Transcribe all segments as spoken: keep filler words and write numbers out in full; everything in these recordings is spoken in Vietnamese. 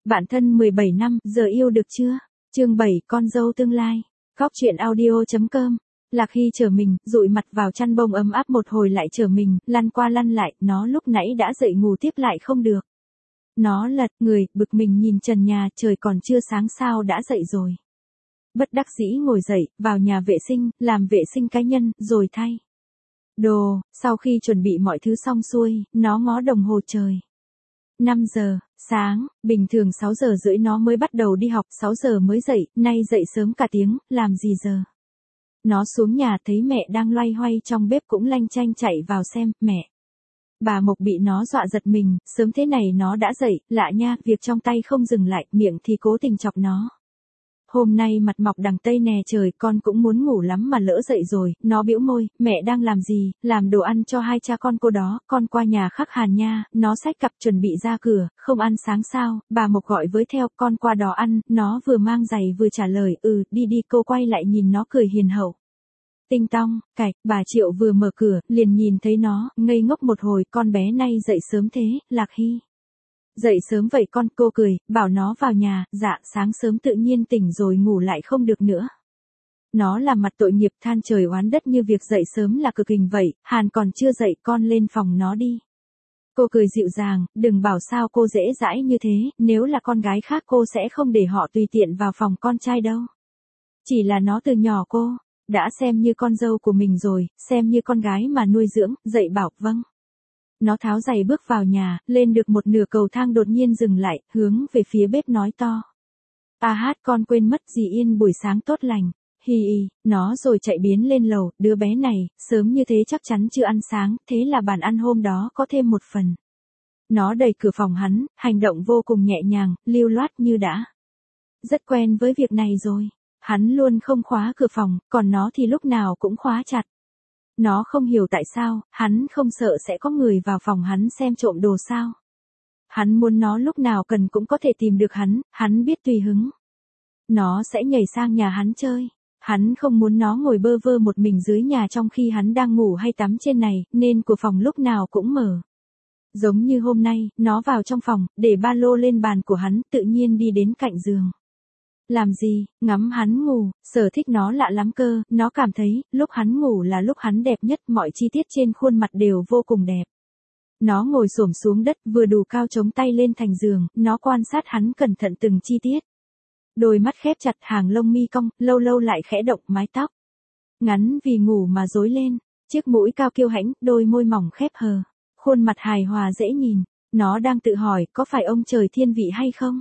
Bạn thân mười bảy năm, giờ yêu được chưa? Chương bảy, con dâu tương lai. Góc truyện audio.com. Lạc Hy trở mình, dụi mặt vào chăn bông ấm áp một hồi lại trở mình, lăn qua lăn lại, nó lúc nãy đã dậy ngủ tiếp lại không được. Nó lật người, bực mình nhìn trần nhà, trời còn chưa sáng sao đã dậy rồi. Bất đắc dĩ ngồi dậy, vào nhà vệ sinh, làm vệ sinh cá nhân, rồi thay đồ. Sau khi chuẩn bị mọi thứ xong xuôi, nó ngó đồng hồ trời. năm giờ, sáng, bình thường sáu giờ rưỡi nó mới bắt đầu đi học, sáu giờ mới dậy, nay dậy sớm cả tiếng, làm gì giờ? Nó xuống nhà thấy mẹ đang loay hoay trong bếp cũng lanh chanh chạy vào xem, mẹ. Bà Mộc bị nó dọa giật mình, sớm thế này nó đã dậy, lạ nha, việc trong tay không dừng lại, miệng thì cố tình chọc nó. Hôm nay mặt mọc đằng tây nè trời, con cũng muốn ngủ lắm mà lỡ dậy rồi, nó bĩu môi, mẹ đang làm gì, làm đồ ăn cho hai cha con cô đó, con qua nhà Khắc Hàn nha, nó xách cặp chuẩn bị ra cửa, không ăn sáng sao, bà Mộc gọi với theo, con qua đó ăn, nó vừa mang giày vừa trả lời, ừ, đi đi, cô quay lại nhìn nó cười hiền hậu. Tinh tong, cạch, bà Triệu vừa mở cửa, liền nhìn thấy nó, ngây ngốc một hồi, con bé nay dậy sớm thế, Lạc Hy. Dậy sớm vậy con, cô cười, bảo nó vào nhà, dạ, sáng sớm tự nhiên tỉnh rồi ngủ lại không được nữa. Nó làm mặt tội nghiệp than trời oán đất như việc dậy sớm là cực hình vậy, Hàn còn chưa dậy con lên phòng nó đi. Cô cười dịu dàng, đừng bảo sao cô dễ dãi như thế, nếu là con gái khác cô sẽ không để họ tùy tiện vào phòng con trai đâu. Chỉ là nó từ nhỏ cô, đã xem như con dâu của mình rồi, xem như con gái mà nuôi dưỡng, dậy bảo, vâng. Nó tháo giày bước vào nhà, lên được một nửa cầu thang đột nhiên dừng lại, hướng về phía bếp nói to. À hát con quên mất dì Yên buổi sáng tốt lành, hi hi, nó rồi chạy biến lên lầu, đứa bé này, sớm như thế chắc chắn chưa ăn sáng, thế là bàn ăn hôm đó có thêm một phần. Nó đẩy cửa phòng hắn, hành động vô cùng nhẹ nhàng, lưu loát như đã. Rất quen với việc này rồi, hắn luôn không khóa cửa phòng, còn nó thì lúc nào cũng khóa chặt. Nó không hiểu tại sao, hắn không sợ sẽ có người vào phòng hắn xem trộm đồ sao. Hắn muốn nó lúc nào cần cũng có thể tìm được hắn, hắn biết tùy hứng. Nó sẽ nhảy sang nhà hắn chơi. Hắn không muốn nó ngồi bơ vơ một mình dưới nhà trong khi hắn đang ngủ hay tắm trên này, nên cửa phòng lúc nào cũng mở. Giống như hôm nay, nó vào trong phòng, để ba lô lên bàn của hắn, tự nhiên đi đến cạnh giường. Làm gì, ngắm hắn ngủ, sở thích nó lạ lắm cơ, nó cảm thấy, lúc hắn ngủ là lúc hắn đẹp nhất, mọi chi tiết trên khuôn mặt đều vô cùng đẹp. Nó ngồi xổm xuống đất, vừa đủ cao chống tay lên thành giường, nó quan sát hắn cẩn thận từng chi tiết. Đôi mắt khép chặt, hàng lông mi cong, lâu lâu lại khẽ động, mái tóc ngắn vì ngủ mà rối lên, chiếc mũi cao kiêu hãnh, đôi môi mỏng khép hờ, khuôn mặt hài hòa dễ nhìn. Nó đang tự hỏi, có phải ông trời thiên vị hay không?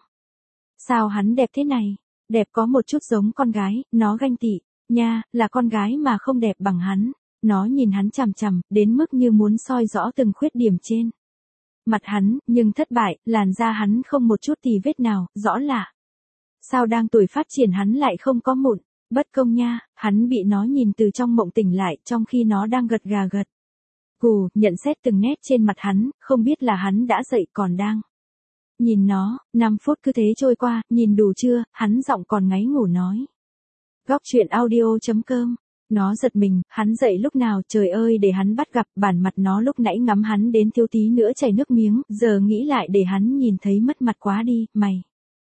Sao hắn đẹp thế này? Đẹp có một chút giống con gái, nó ganh tị, nha, là con gái mà không đẹp bằng hắn. Nó nhìn hắn chằm chằm, đến mức như muốn soi rõ từng khuyết điểm trên mặt hắn, nhưng thất bại, làn da hắn không một chút tì vết nào, rõ lạ. Sao đang tuổi phát triển hắn lại không có mụn, bất công nha, hắn bị nó nhìn từ trong mộng tỉnh lại, trong khi nó đang gật gà gật gù, nhận xét từng nét trên mặt hắn, không biết là hắn đã dậy còn đang nhìn nó. Năm phút cứ thế trôi qua, nhìn đủ chưa, hắn giọng còn ngáy ngủ nói. Góc truyện audio.com. Nó giật mình, hắn dậy lúc nào, trời ơi để hắn bắt gặp, bản mặt nó lúc nãy ngắm hắn đến thiếu tí nữa chảy nước miếng, giờ nghĩ lại để hắn nhìn thấy mất mặt quá đi, mày.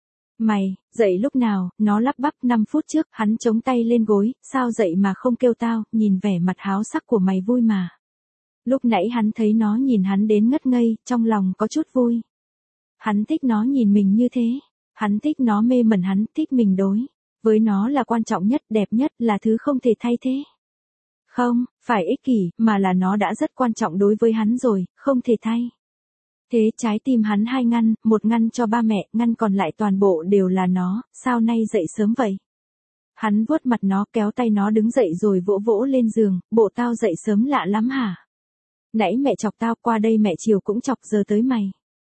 Mày, dậy lúc nào, nó lắp bắp. Năm phút trước, hắn chống tay lên gối, sao dậy mà không kêu tao, nhìn vẻ mặt háo sắc của mày vui mà. Lúc nãy hắn thấy nó nhìn hắn đến ngất ngây, trong lòng có chút vui. Hắn thích nó nhìn mình như thế. Hắn thích nó mê mẩn, hắn thích mình đối với nó là quan trọng nhất, đẹp nhất, là thứ không thể thay thế. Không, phải ích kỷ, mà là nó đã rất quan trọng đối với hắn rồi, không thể thay thế. Trái tim hắn hai ngăn, một ngăn cho ba mẹ, ngăn còn lại toàn bộ đều là nó. Sao nay dậy sớm vậy? Hắn vuốt mặt nó, kéo tay nó đứng dậy rồi vỗ vỗ lên giường, bộ tao dậy sớm lạ lắm hả? Nãy mẹ chọc tao, qua đây mẹ chiều cũng chọc, giờ tới mày.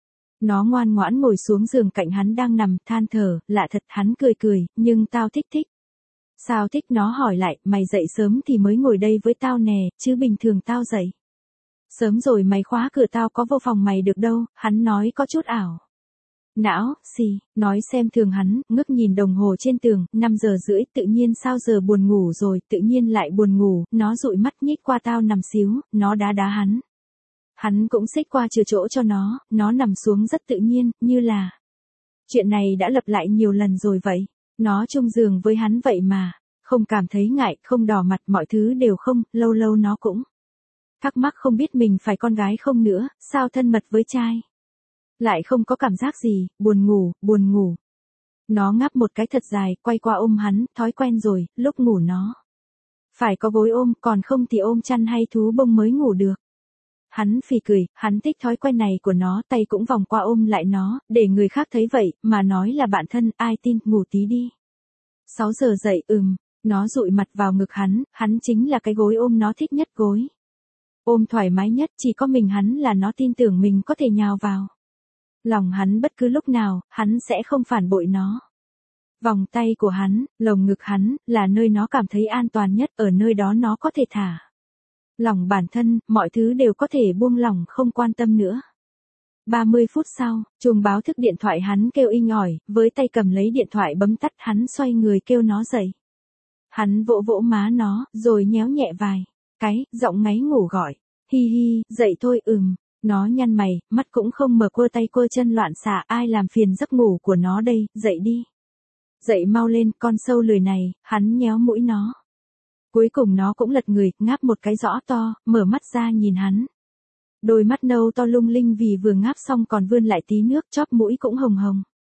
Nó ngoan ngoãn ngồi xuống giường cạnh hắn đang nằm, than thở, lạ thật. Hắn cười cười, nhưng tao thích thích. Sao thích? Nó hỏi lại, mày dậy sớm thì mới ngồi đây với tao nè, chứ bình thường tao dậy sớm rồi mày khóa cửa tao có vô phòng mày được đâu. Hắn nói có chút ảo não, xì, nói xem thường hắn, ngước nhìn đồng hồ trên tường, năm giờ rưỡi, tự nhiên sao giờ buồn ngủ rồi, tự nhiên lại buồn ngủ. Nó dụi mắt nhích qua tao nằm xíu, nó đá đá hắn. Hắn cũng xích qua chừa chỗ cho nó, nó nằm xuống rất tự nhiên, như là Chuyện này đã lặp lại nhiều lần rồi vậy. Nó chung giường với hắn vậy mà. Không cảm thấy ngại, không đỏ mặt, mọi thứ đều không, lâu lâu nó cũng thắc mắc không biết mình phải con gái không nữa, sao thân mật với trai. Lại không có cảm giác gì, buồn ngủ, buồn ngủ. Nó ngáp một cái thật dài, quay qua ôm hắn, thói quen rồi, lúc ngủ nó phải có gối ôm, còn không thì ôm chăn hay thú bông mới ngủ được. Hắn phì cười, hắn thích thói quen này của nó, tay cũng vòng qua ôm lại nó, để người khác thấy vậy, mà nói là bạn thân, ai tin, ngủ tí đi. sáu giờ dậy, ừm, nó dụi mặt vào ngực hắn, hắn chính là cái gối ôm nó thích nhất gối. Ôm thoải mái nhất, chỉ có mình hắn là nó tin tưởng mình có thể nhào vào lòng hắn bất cứ lúc nào, hắn sẽ không phản bội nó. Vòng tay của hắn, lồng ngực hắn, là nơi nó cảm thấy an toàn nhất, ở nơi đó nó có thể thả lòng bản thân, mọi thứ đều có thể buông lỏng không quan tâm nữa. ba mươi phút sau, chuông báo thức điện thoại hắn kêu inh ỏi, với tay cầm lấy điện thoại bấm tắt, hắn xoay người kêu nó dậy. Hắn vỗ vỗ má nó, rồi nhéo nhẹ vài cái, giọng ngáy ngủ gọi, hi hi, dậy thôi, ừm. Nó nhăn mày, mắt cũng không mở, quơ tay quơ chân loạn xạ, ai làm phiền giấc ngủ của nó đây, dậy đi. Dậy mau lên, con sâu lười này, hắn nhéo mũi nó. Cuối cùng nó cũng lật người, ngáp một cái rõ to, mở mắt ra nhìn hắn. Đôi mắt nâu to lung linh vì vừa ngáp xong còn vươn lại tí nước, chóp mũi cũng hồng hồng.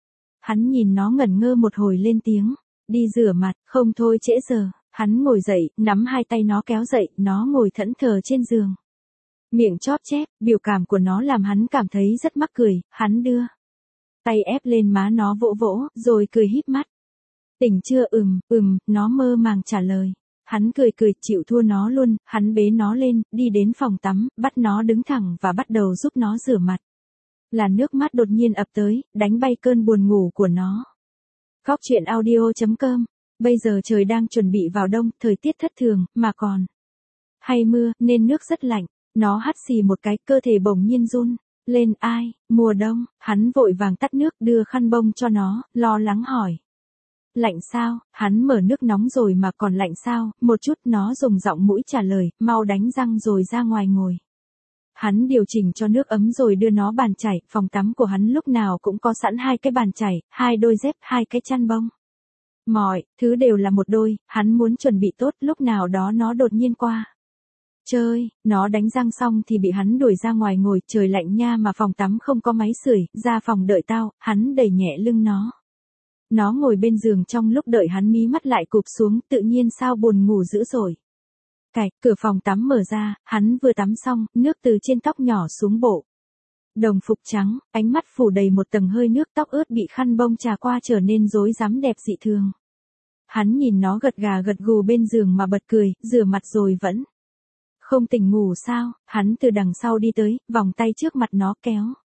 Hắn nhìn nó ngẩn ngơ một hồi lên tiếng, đi rửa mặt, không thôi trễ giờ. Hắn ngồi dậy, nắm hai tay nó kéo dậy, nó ngồi thẫn thờ trên giường. Miệng chóp chép, biểu cảm của nó làm hắn cảm thấy rất mắc cười, hắn đưa tay ép lên má nó vỗ vỗ, rồi cười híp mắt. Tỉnh chưa, ừm, ừm, nó mơ màng trả lời. Hắn cười cười, chịu thua nó luôn, hắn bế nó lên, đi đến phòng tắm, bắt nó đứng thẳng và bắt đầu giúp nó rửa mặt. Là nước mắt đột nhiên ập tới, đánh bay cơn buồn ngủ của nó. Góc truyện audio chấm com. Bây giờ trời đang chuẩn bị vào đông, thời tiết thất thường, mà còn hay mưa, nên nước rất lạnh. Nó hắt xì một cái, cơ thể bỗng nhiên run lên, ai, mùa đông. Hắn vội vàng tắt nước, đưa khăn bông cho nó, lo lắng hỏi. Lạnh sao? Hắn mở nước nóng rồi mà còn lạnh sao? Một chút, nó dùng giọng mũi trả lời, mau đánh răng rồi ra ngoài ngồi. Hắn điều chỉnh cho nước ấm rồi đưa nó bàn chải, phòng tắm của hắn lúc nào cũng có sẵn hai cái bàn chải, hai đôi dép, hai cái chăn bông. Mọi thứ đều là một đôi, hắn muốn chuẩn bị tốt, lúc nào đó nó đột nhiên qua chơi, nó đánh răng xong thì bị hắn đuổi ra ngoài ngồi, trời lạnh nha mà phòng tắm không có máy sưởi, ra phòng đợi tao, hắn đẩy nhẹ lưng nó. Nó ngồi bên giường, trong lúc đợi hắn mí mắt lại cụp xuống, tự nhiên sao buồn ngủ dữ rồi. Cạch, cửa phòng tắm mở ra, hắn vừa tắm xong, nước từ trên tóc nhỏ xuống bộ. Đồng phục trắng, ánh mắt phủ đầy một tầng hơi nước, tóc ướt bị khăn bông trà qua trở nên rối rắm đẹp dị thường. Hắn nhìn nó gật gà gật gù bên giường mà bật cười, rửa mặt rồi vẫn không tỉnh ngủ sao. Hắn từ đằng sau đi tới, vòng tay trước mặt nó kéo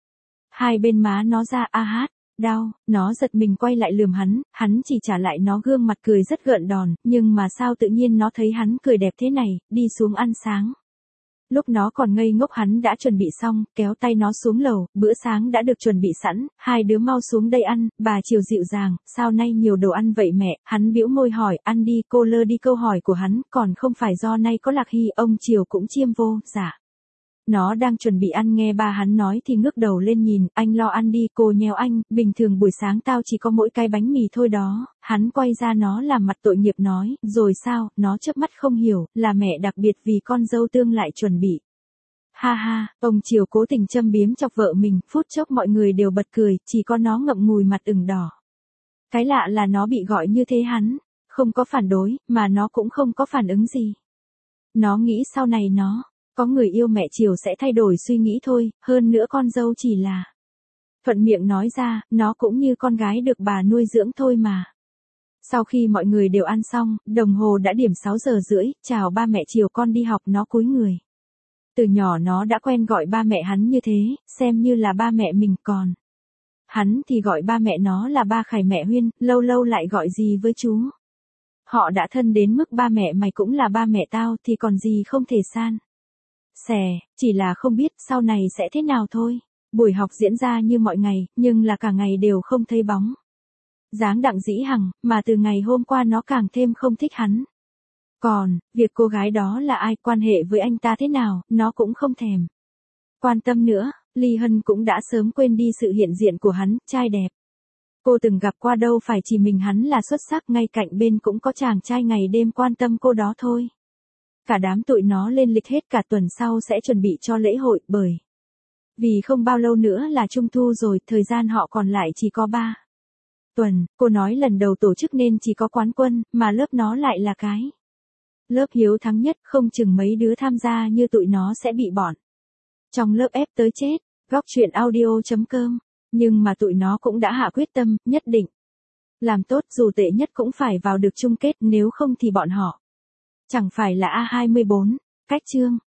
hai bên má nó ra, a hát, đau. Nó giật mình quay lại lườm hắn, hắn chỉ trả lại nó gương mặt cười rất gợn đòn, nhưng mà sao tự nhiên nó thấy hắn cười đẹp thế này, đi xuống ăn sáng. Lúc nó còn ngây ngốc hắn đã chuẩn bị xong, kéo tay nó xuống lầu, bữa sáng đã được chuẩn bị sẵn, hai đứa mau xuống đây ăn. Bà Triều dịu dàng, sao nay nhiều đồ ăn vậy mẹ? Hắn bĩu môi hỏi, ăn đi. Cô lơ đi câu hỏi của hắn, còn không phải do nay có Lạc Hy, ông Triều cũng chiêm vô, dạ. Nó đang chuẩn bị ăn, nghe ba hắn nói thì ngước đầu lên nhìn, anh lo ăn đi. Cô nhéo anh, bình thường buổi sáng tao chỉ có mỗi cái bánh mì thôi đó. Hắn quay ra nó làm mặt tội nghiệp nói, rồi sao? Nó chớp mắt không hiểu, là mẹ đặc biệt vì con dâu tương lại chuẩn bị. Ha ha, ông Triều cố tình châm biếm chọc vợ mình, phút chốc mọi người đều bật cười, chỉ có nó ngậm ngùi mặt ửng đỏ. Cái lạ là nó bị gọi như thế hắn không có phản đối, mà nó cũng không có phản ứng gì. Nó nghĩ sau này nó có người yêu mẹ Triều sẽ thay đổi suy nghĩ thôi, hơn nữa con dâu chỉ là thuận miệng nói ra, nó cũng như con gái được bà nuôi dưỡng thôi mà. Sau khi mọi người đều ăn xong, đồng hồ đã điểm sáu giờ rưỡi, chào ba mẹ Triều con đi học. Nó cúi người. Từ nhỏ nó đã quen gọi ba mẹ hắn như thế, xem như là ba mẹ mình, còn hắn thì gọi ba mẹ nó là ba Khải mẹ Huyên, lâu lâu lại gọi gì với chú. Họ đã thân đến mức ba mẹ mày cũng là ba mẹ tao thì còn gì không thể san sẻ, chỉ là không biết sau này sẽ thế nào thôi. Buổi học diễn ra như mọi ngày, nhưng là cả ngày đều không thấy bóng dáng Đặng Dĩ Hằng, mà từ ngày hôm qua nó càng thêm không thích hắn. Còn, việc cô gái đó là ai, quan hệ với anh ta thế nào, nó cũng không thèm quan tâm nữa. Ly Hân cũng đã sớm quên đi sự hiện diện của hắn, trai đẹp Cô từng gặp qua đâu phải chỉ mình hắn là xuất sắc, ngay cạnh bên cũng có chàng trai ngày đêm quan tâm cô đó thôi. Cả đám tụi nó lên lịch hết cả tuần sau sẽ chuẩn bị cho lễ hội, bởi vì không bao lâu nữa là Trung thu rồi, thời gian họ còn lại chỉ có ba tuần. Cô nói lần đầu tổ chức nên chỉ có quán quân, mà lớp nó lại là cái lớp hiếu thắng nhất, không chừng mấy đứa tham gia như tụi nó sẽ bị bọn trong lớp ép tới chết. Góc chuyện audio chấm com. Nhưng mà tụi nó cũng đã hạ quyết tâm, nhất định làm tốt, dù tệ nhất cũng phải vào được chung kết, nếu không thì bọn họ chẳng phải là a hai mươi bốn. Cách chương